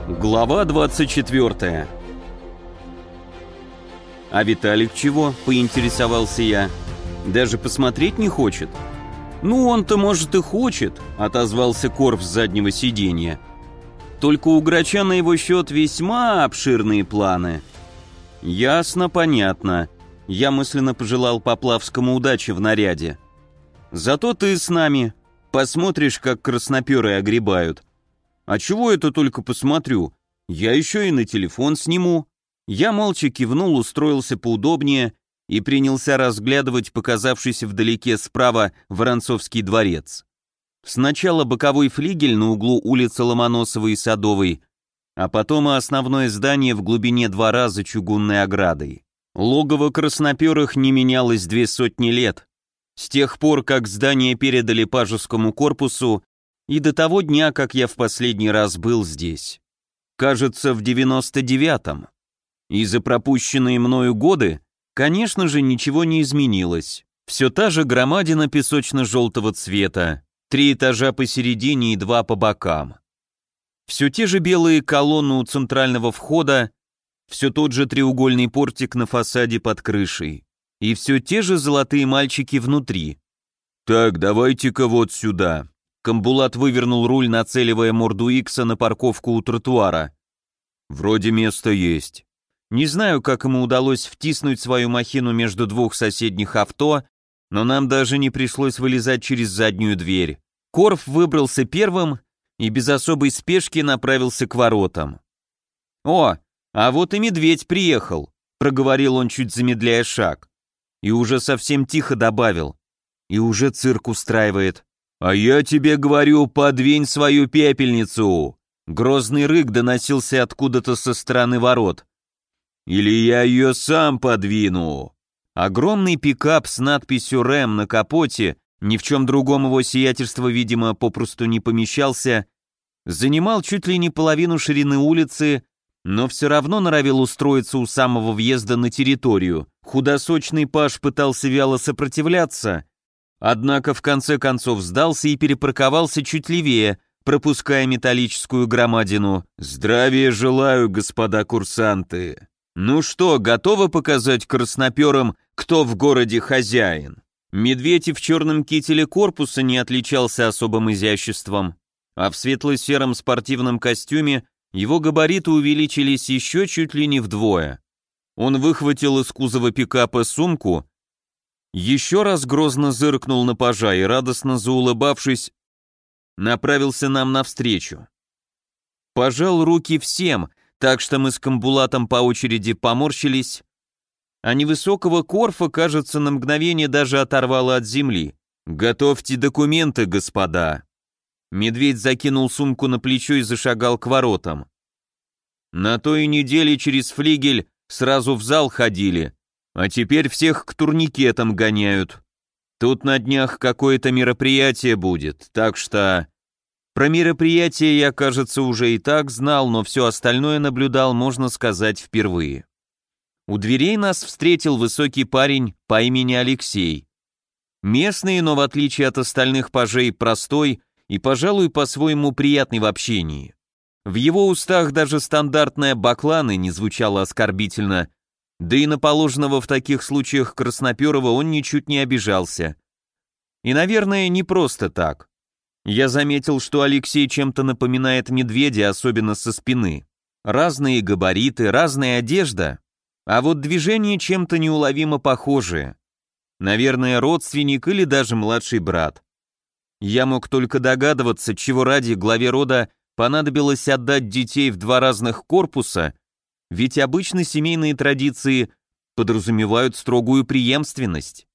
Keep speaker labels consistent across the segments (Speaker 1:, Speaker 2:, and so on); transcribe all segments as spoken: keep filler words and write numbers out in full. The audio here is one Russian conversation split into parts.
Speaker 1: Глава двадцать четвёртая. «А Виталик чего?» – поинтересовался я. «Даже посмотреть не хочет?» «Ну, он-то, может, и хочет», – отозвался Корф с заднего сиденья. «Только у Грача на его счет весьма обширные планы». «Ясно, понятно». Я мысленно пожелал Поплавскому удачи в наряде. «Зато ты с нами. Посмотришь, как красноперы огребают». «А чего это только посмотрю? Я еще и на телефон сниму». Я молча кивнул, устроился поудобнее и принялся разглядывать показавшийся вдалеке справа Воронцовский дворец. Сначала боковой флигель на углу улицы Ломоносовой и Садовой, а потом и основное здание в глубине двора за чугунной оградой. Логово красноперых не менялось две сотни лет, с тех пор, как здание передали Пажескому корпусу, и до того дня, как я в последний раз был здесь. Кажется, в девяносто девятом. И за пропущенные мною годы, конечно же, ничего не изменилось. Все та же громадина песочно-желтого цвета, три этажа посередине и два по бокам. Все те же белые колонны у центрального входа, все тот же треугольный портик на фасаде под крышей, и все те же золотые мальчики внутри. «Так, давайте-ка вот сюда». Камбулат вывернул руль, нацеливая морду Икса на парковку у тротуара. «Вроде места есть». Не знаю, как ему удалось втиснуть свою махину между двух соседних авто, но нам даже не пришлось вылезать через заднюю дверь. Корф выбрался первым и без особой спешки направился к воротам. «О, а вот и медведь приехал», — проговорил он, чуть замедляя шаг. И уже совсем тихо добавил. «И уже цирк устраивает». «А я тебе говорю, подвинь свою пепельницу!» Грозный рык доносился откуда-то со стороны ворот. «Или я ее сам подвину!» Огромный пикап с надписью «рэм» на капоте, ни в чем другом его сиятельство, видимо, попросту не помещался, занимал чуть ли не половину ширины улицы, но все равно норовил устроиться у самого въезда на территорию. Худосочный паж пытался вяло сопротивляться, однако в конце концов сдался и перепарковался чуть левее, пропуская металлическую громадину. «Здравия желаю, господа курсанты! Ну что, готовы показать красноперам, кто в городе хозяин?» Медведь и в черном кителе корпуса не отличался особым изяществом, а в светло-сером спортивном костюме его габариты увеличились еще чуть ли не вдвое. Он выхватил из кузова пикапа сумку, еще раз грозно зыркнул на пажа и, радостно заулыбавшись, направился нам навстречу. Пожал руки всем, так что мы с Камбулатом по очереди поморщились, а невысокого Корфа, кажется, на мгновение даже оторвало от земли. «Готовьте документы, господа!» Медведь закинул сумку на плечо и зашагал к воротам. «На той неделе через флигель сразу в зал ходили, а теперь всех к турникетам гоняют. Тут на днях какое-то мероприятие будет, так что...» Про мероприятие я, кажется, уже и так знал, но все остальное наблюдал, можно сказать, впервые. У дверей нас встретил высокий парень по имени Алексей. Местный, но в отличие от остальных пажей, простой и, пожалуй, по-своему приятный в общении. В его устах даже стандартная бакланы не звучала оскорбительно, да и на положенного в таких случаях красноперого он ничуть не обижался. И, наверное, не просто так. Я заметил, что Алексей чем-то напоминает медведя, особенно со спины. Разные габариты, разная одежда, а вот движения чем-то неуловимо похожие. Наверное, родственник или даже младший брат. Я мог только догадываться, чего ради главе рода понадобилось отдать детей в два разных корпуса, ведь обычно семейные традиции подразумевают строгую преемственность.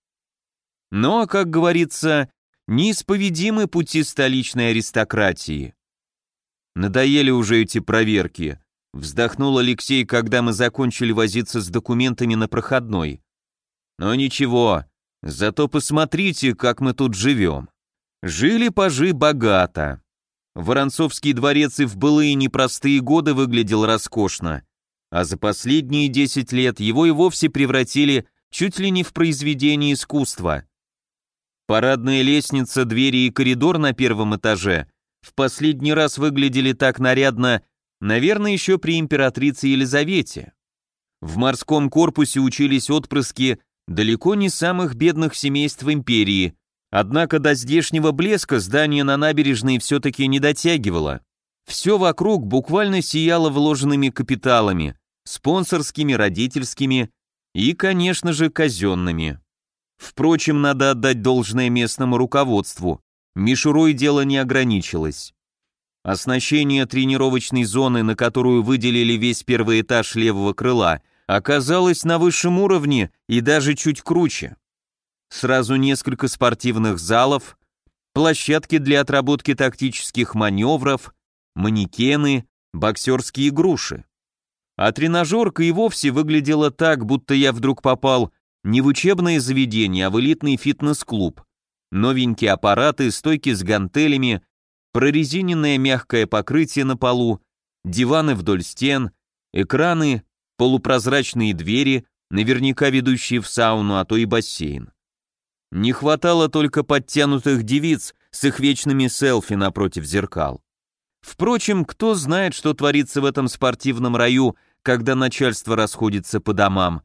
Speaker 1: Но, как говорится, неисповедимы пути столичной аристократии. «Надоели уже эти проверки», — вздохнул Алексей, когда мы закончили возиться с документами на проходной. «Но ничего, зато посмотрите, как мы тут живем. Жили пажи богато. Воронцовский дворец и в былые непростые годы выглядел роскошно, а за последние десять лет его и вовсе превратили чуть ли не в произведение искусства. Парадная лестница, двери и коридор на первом этаже в последний раз выглядели так нарядно Наверное, еще при императрице Елизавете. В морском корпусе учились отпрыски далеко не самых бедных семейств империи, однако до здешнего блеска здание на набережной все-таки не дотягивало. Все вокруг буквально сияло вложенными капиталами, спонсорскими, родительскими и, конечно же, казенными. Впрочем, надо отдать должное местному руководству. Мишурой дело не ограничилось. Оснащение тренировочной зоны, на которую выделили весь первый этаж левого крыла, оказалось на высшем уровне и даже чуть круче. Сразу несколько спортивных залов, площадки для отработки тактических маневров, манекены, боксерские груши. А тренажерка и вовсе выглядела так, будто я вдруг попал не в учебное заведение, а в элитный фитнес-клуб. Новенькие аппараты, стойки с гантелями, прорезиненное мягкое покрытие на полу, диваны вдоль стен, экраны, полупрозрачные двери, наверняка ведущие в сауну, а то и бассейн. Не хватало только подтянутых девиц с их вечными селфи напротив зеркал. Впрочем, кто знает, что творится в этом спортивном раю, когда начальство расходится по домам.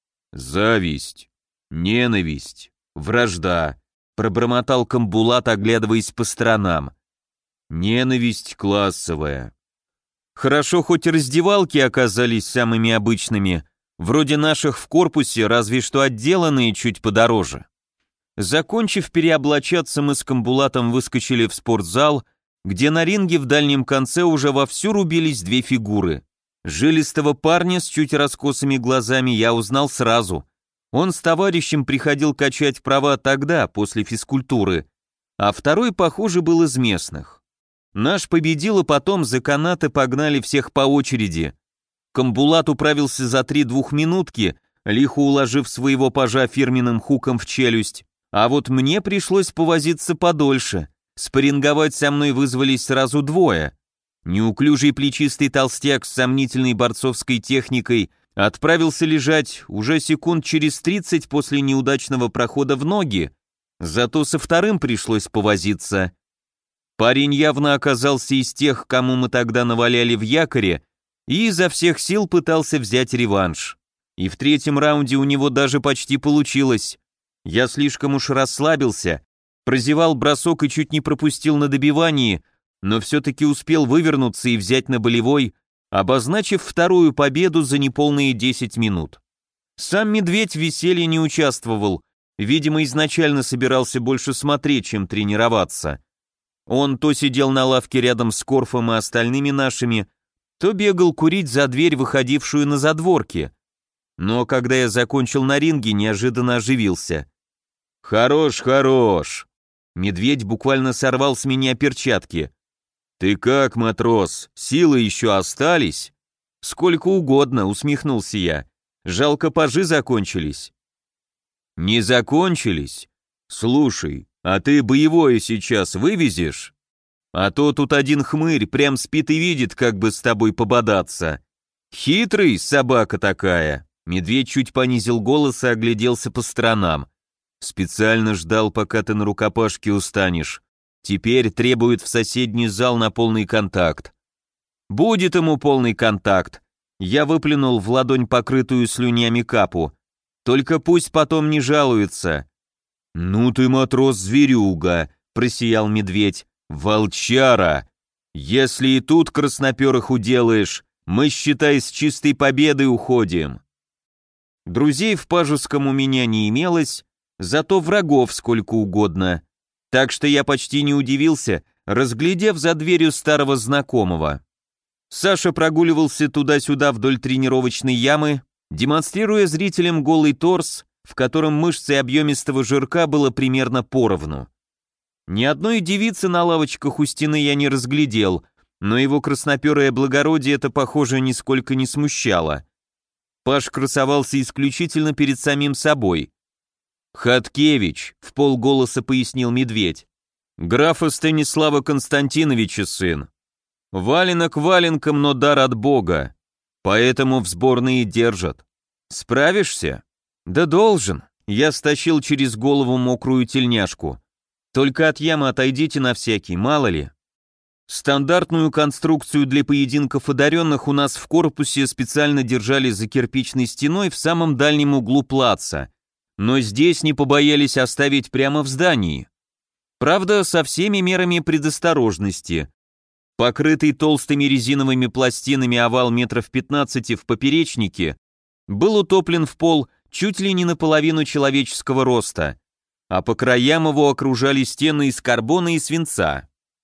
Speaker 1: Зависть, ненависть, вражда, пробормотал Камбулат, оглядываясь по сторонам. Ненависть классовая. Хорошо, хоть раздевалки оказались самыми обычными, вроде наших в корпусе, разве что отделанные чуть подороже. Закончив переоблачаться, мы с Камбулатом выскочили в спортзал, где на ринге в дальнем конце уже вовсю рубились две фигуры. Жилистого парня с чуть раскосыми глазами я узнал сразу. Он с товарищем приходил качать права тогда, после физкультуры, а второй, похоже, был из местных. Наш победил, и потом за канаты погнали всех по очереди. Камбулат управился за три двухминутки, лихо уложив своего пажа фирменным хуком в челюсть, а вот мне пришлось повозиться подольше. Спарринговать со мной вызвались сразу двое. Неуклюжий плечистый толстяк с сомнительной борцовской техникой отправился лежать уже секунд через тридцать после неудачного прохода в ноги, зато со вторым пришлось повозиться. Парень явно оказался из тех, кому мы тогда наваляли в якоре, и изо всех сил пытался взять реванш. И в третьем раунде у него даже почти получилось. Я слишком уж расслабился, прозевал бросок и чуть не пропустил на добивании, но все-таки успел вывернуться и взять на болевой, обозначив вторую победу за неполные десять минут. Сам Медведь в веселье не участвовал, видимо, изначально собирался больше смотреть, чем тренироваться. Он то сидел на лавке рядом с Корфом и остальными нашими, то бегал курить за дверь, выходившую на задворки. Но когда я закончил на ринге, неожиданно оживился. «Хорош, хорош!» Медведь буквально сорвал с меня перчатки. «Ты как, матрос, силы еще остались?» «Сколько угодно», — усмехнулся я. «Жалко, пажи закончились». «Не закончились? Слушай, а ты боевое сейчас вывезешь? А то тут один хмырь прям спит и видит, как бы с тобой пободаться. Хитрый собака такая». Медведь чуть понизил голос и огляделся по сторонам. «Специально ждал, пока ты на рукопашке устанешь. Теперь требует в соседний зал на полный контакт». «Будет ему полный контакт». Я выплюнул в ладонь покрытую слюнями капу. «Только пусть потом не жалуется». «Ну ты, матрос-зверюга», — просиял Медведь. «Волчара! Если и тут красноперых уделаешь, мы, считай, с чистой победой уходим». Друзей в Пажеском у меня не имелось, зато врагов сколько угодно. Так что я почти не удивился, разглядев за дверью старого знакомого. Саша прогуливался туда-сюда вдоль тренировочной ямы, демонстрируя зрителям голый торс, в котором мышцы объемистого жирка было примерно поровну. Ни одной девицы на лавочках у стены я не разглядел, но его красноперое благородие это, похоже, нисколько не смущало. Паш красовался исключительно перед самим собой. «Хаткевич», — вполголоса пояснил Медведь, — «графа Станислава Константиновича сын. Валенок валенком, но дар от Бога, поэтому в сборные держат. Справишься?» «Да должен», — я стащил через голову мокрую тельняшку. «Только от ямы отойдите на всякий, мало ли». Стандартную конструкцию для поединков одаренных у нас в корпусе специально держали за кирпичной стеной в самом дальнем углу плаца, но здесь не побоялись оставить прямо в здании. Правда, со всеми мерами предосторожности. Покрытый толстыми резиновыми пластинами овал метров пятнадцати в поперечнике был утоплен в пол чуть ли не наполовину человеческого роста, а по краям его окружали стены из карбона и свинца.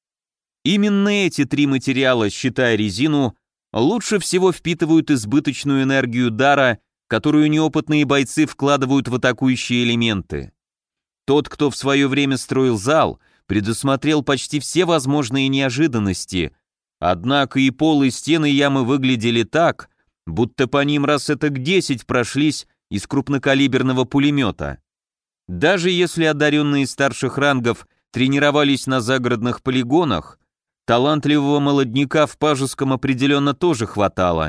Speaker 1: Именно эти три материала, считая резину, лучше всего впитывают избыточную энергию дара, которую неопытные бойцы вкладывают в атакующие элементы. Тот, кто в свое время строил зал, предусмотрел почти все возможные неожиданности, однако и пол, и стены ямы выглядели так, будто по ним раз этак десять прошлись из крупнокалиберного пулемета. Даже если одаренные старших рангов тренировались на загородных полигонах, талантливого молодняка в Пажеском определенно тоже хватало.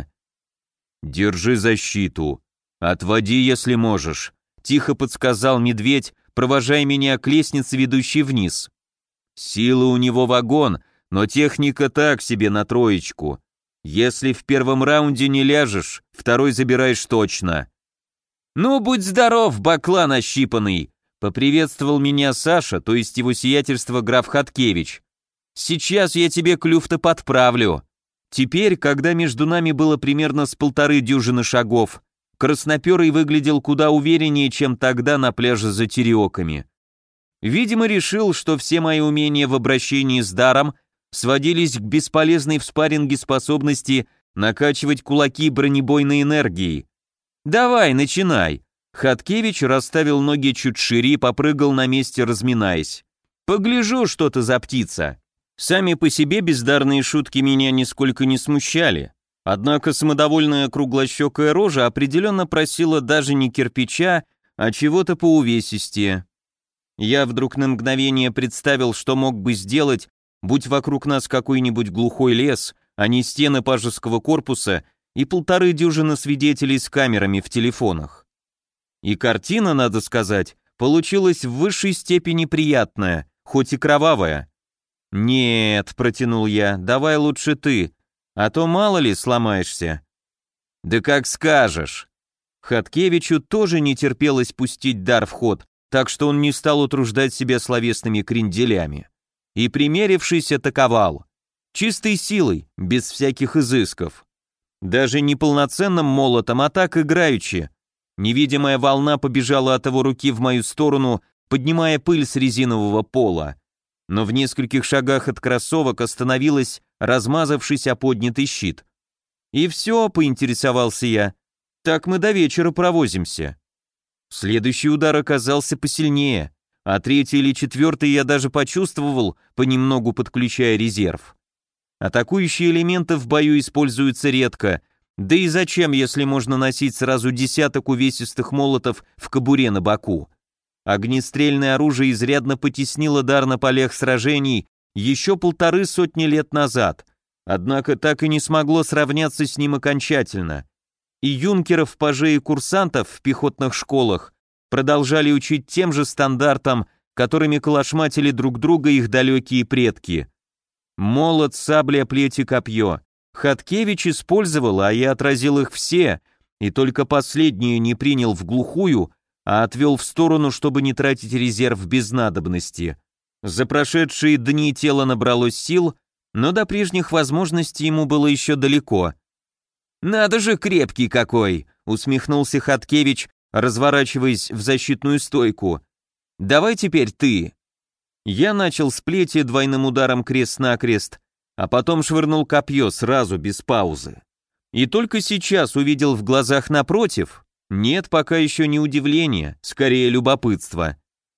Speaker 1: «Держи защиту. Отводи, если можешь», — тихо подсказал медведь, провожая меня к лестнице, ведущей вниз. «Силы у него вагон, но техника так себе на троечку. Если в первом раунде не ляжешь, второй забираешь точно». «Ну, будь здоров, баклан ощипанный», — поприветствовал меня Саша, то есть его сиятельство граф Хаткевич. «Сейчас я тебе клюв-то подправлю». Теперь, когда между нами было примерно с полторы дюжины шагов, красноперый выглядел куда увереннее, чем тогда на пляже за Тереоками. Видимо, решил, что все мои умения в обращении с даром сводились к бесполезной в спарринге способности накачивать кулаки бронебойной энергией. «Давай, начинай». Хаткевич расставил ноги чуть шире и попрыгал на месте, разминаясь. «Погляжу, что ты за птица». Сами по себе бездарные шутки меня нисколько не смущали, однако самодовольная круглощекая рожа определенно просила даже не кирпича, а чего-то поувесистее. Я вдруг на мгновение представил, что мог бы сделать, будь вокруг нас какой-нибудь глухой лес, а не стены пажеского корпуса и полторы дюжины свидетелей с камерами в телефонах. И картина, надо сказать, получилась в высшей степени приятная, хоть и кровавая. «Нет», — протянул я, — «давай лучше ты, а то мало ли сломаешься». «Да как скажешь». Хаткевичу тоже не терпелось пустить дар в ход, так что он не стал утруждать себя словесными кренделями. И, примерившись, атаковал. Чистой силой, без всяких изысков. Даже не полноценным молотом, а так играючи. Невидимая волна побежала от его руки в мою сторону, поднимая пыль с резинового пола. Но в нескольких шагах от кроссовок остановилась, размазавшись о поднятый щит. «И все», — поинтересовался я, — «так мы до вечера провозимся». Следующий удар оказался посильнее, а третий или четвертый я даже почувствовал, понемногу подключая резерв. Атакующие элементы в бою используются редко, да и зачем, если можно носить сразу десяток увесистых молотов в кобуре на боку? Огнестрельное оружие изрядно потеснило дар на полях сражений еще полторы сотни лет назад, однако так и не смогло сравняться с ним окончательно. И юнкеров, пажей и курсантов в пехотных школах продолжали учить тем же стандартам, которыми калашматили друг друга их далекие предки. Молот, сабля, плеть и копье. Хаткевич использовал, а я отразил их все, и только последнюю не принял в глухую, а отвел в сторону, чтобы не тратить резерв без надобности. За прошедшие дни тело набралось сил, но до прежних возможностей ему было еще далеко. «Надо же, крепкий какой!» — усмехнулся Хаткевич, разворачиваясь в защитную стойку. «Давай теперь ты!» Я начал с плети двойным ударом крест-накрест, а потом швырнул копье сразу, без паузы. И только сейчас увидел в глазах напротив... Нет, пока еще не удивление, скорее любопытство.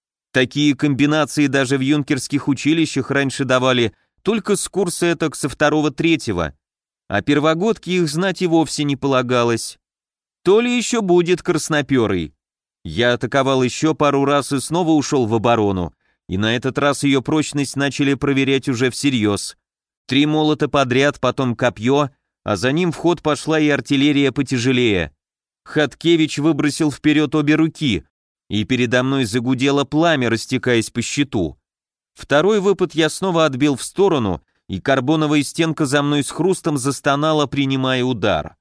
Speaker 1: Такие комбинации даже в юнкерских училищах раньше давали только с курса этак со второго-третьего, а первогодки их знать и вовсе не полагалось. То ли еще будет красноперый. Я атаковал еще пару раз и снова ушел в оборону, и на этот раз ее прочность начали проверять уже всерьез. Три молота подряд, потом копье, а за ним в ход пошла и артиллерия потяжелее. Хаткевич выбросил вперед обе руки, и передо мной загудело пламя, растекаясь по щиту. Второй выпад я снова отбил в сторону, и карбоновая стенка за мной с хрустом застонала, принимая удар.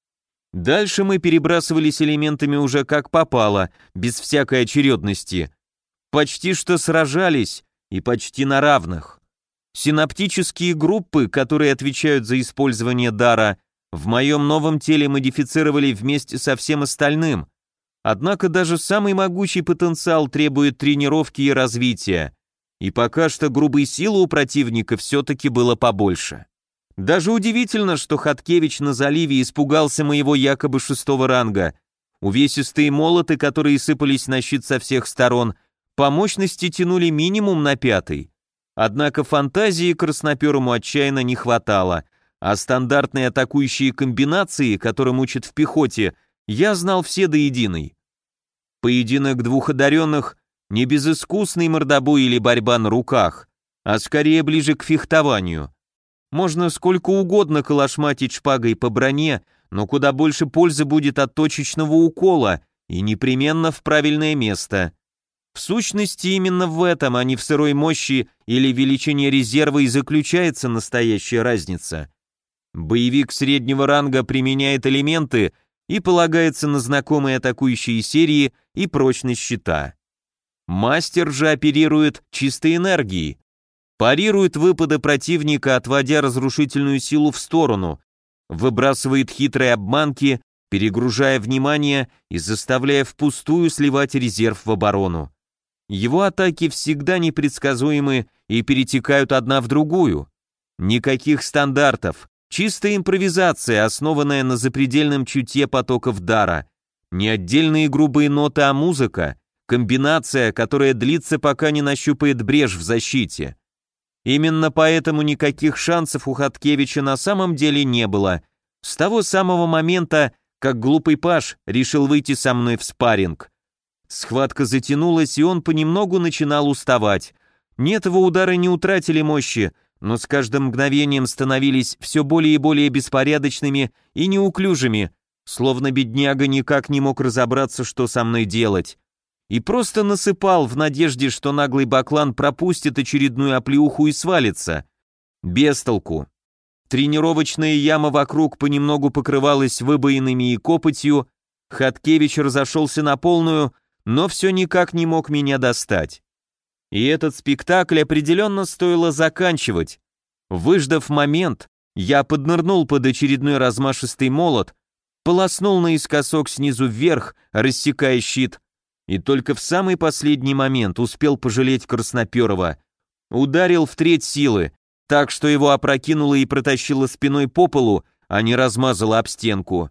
Speaker 1: Дальше мы перебрасывались элементами уже как попало, без всякой очередности. Почти что сражались, и почти на равных. Синаптические группы, которые отвечают за использование дара, в моем новом теле модифицировали вместе со всем остальным. Однако даже самый могучий потенциал требует тренировки и развития, и пока что грубой силы у противника все-таки было побольше. Даже удивительно, что Хаткевич на заливе испугался моего якобы шестого ранга. Увесистые молоты, которые сыпались на щит со всех сторон, по мощности тянули минимум на пятый. Однако фантазии красноперому отчаянно не хватало, а стандартные атакующие комбинации, которым учат в пехоте, я знал все до единой. Поединок двух одаренных — не безыскусный мордобой или борьба на руках, а скорее ближе к фехтованию. Можно сколько угодно колошматить шпагой по броне, но куда больше пользы будет от точечного укола, и непременно в правильное место. В сущности, именно в этом, а не в сырой мощи или величине резерва и заключается настоящая разница. Боевик среднего ранга применяет элементы и полагается на знакомые атакующие серии и прочность щита. Мастер же оперирует чистой энергией, парирует выпады противника, отводя разрушительную силу в сторону, выбрасывает хитрые обманки, перегружая внимание и заставляя впустую сливать резерв в оборону. Его атаки всегда непредсказуемы и перетекают одна в другую. Никаких стандартов, чистая импровизация, основанная на запредельном чутье потоков дара, не отдельные грубые ноты, а музыка, комбинация, которая длится, пока не нащупает брешь в защите. Именно поэтому никаких шансов у Хаткевича на самом деле не было, с того самого момента, как глупый паж решил выйти со мной в спарринг. Схватка затянулась, и он понемногу начинал уставать. Нет, его удары не утратили мощи, но с каждым мгновением становились все более и более беспорядочными и неуклюжими, словно бедняга никак не мог разобраться, что со мной делать. И просто насыпал в надежде, что наглый баклан пропустит очередную оплеуху и свалится. Без толку. Тренировочная яма вокруг понемногу покрывалась выбоинами и копотью, Хаткевич разошелся на полную, но все никак не мог меня достать. И этот спектакль определенно стоило заканчивать. Выждав момент, я поднырнул под очередной размашистый молот, полоснул наискосок снизу вверх, рассекая щит, и только в самый последний момент успел пожалеть Красноперова. Ударил в треть силы, так что его опрокинуло и протащило спиной по полу, а не размазало об стенку.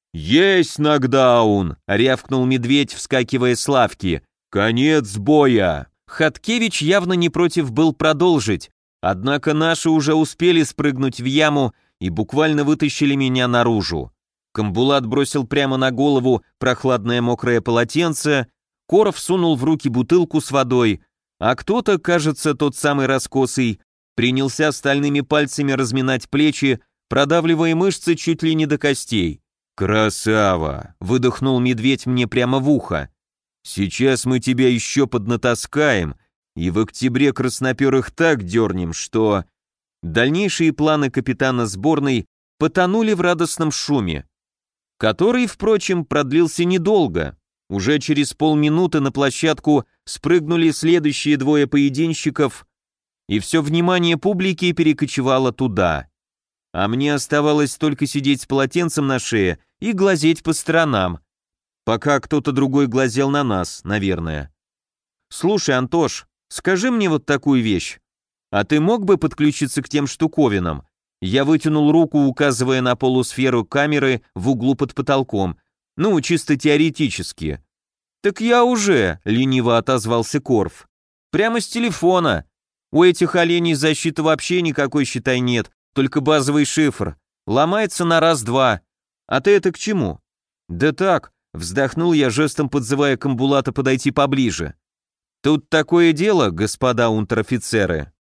Speaker 1: «Есть нокдаун!» — рявкнул медведь, вскакивая с лавки. «Конец боя!» Хаткевич явно не против был продолжить, однако наши уже успели спрыгнуть в яму и буквально вытащили меня наружу. Камбулат бросил прямо на голову прохладное мокрое полотенце, Коров сунул в руки бутылку с водой, а кто-то, кажется, тот самый раскосый, принялся стальными пальцами разминать плечи, продавливая мышцы чуть ли не до костей. «Красава!» — выдохнул медведь мне прямо в ухо. «Сейчас мы тебя еще поднатаскаем, и в октябре красноперых так дернем, что...» Дальнейшие планы капитана сборной потонули в радостном шуме, который, впрочем, продлился недолго. Уже через полминуты на площадку спрыгнули следующие двое поединщиков, и все внимание публики перекочевало туда. А мне оставалось только сидеть с полотенцем на шее и глазеть по сторонам, пока кто-то другой глазел на нас, наверное. «Слушай, Антош, скажи мне вот такую вещь. А ты мог бы подключиться к тем штуковинам?» Я вытянул руку, указывая на полусферу камеры в углу под потолком. «Ну, чисто теоретически». «Так я уже», — лениво отозвался Корф. «Прямо с телефона. У этих оленей защиты вообще никакой, считай, нет, только базовый шифр. Ломается на раз-два. А ты это к чему?» «Да так», — вздохнул я, жестом подзывая Камбулата подойти поближе. «Тут такое дело, господа унтер-офицеры.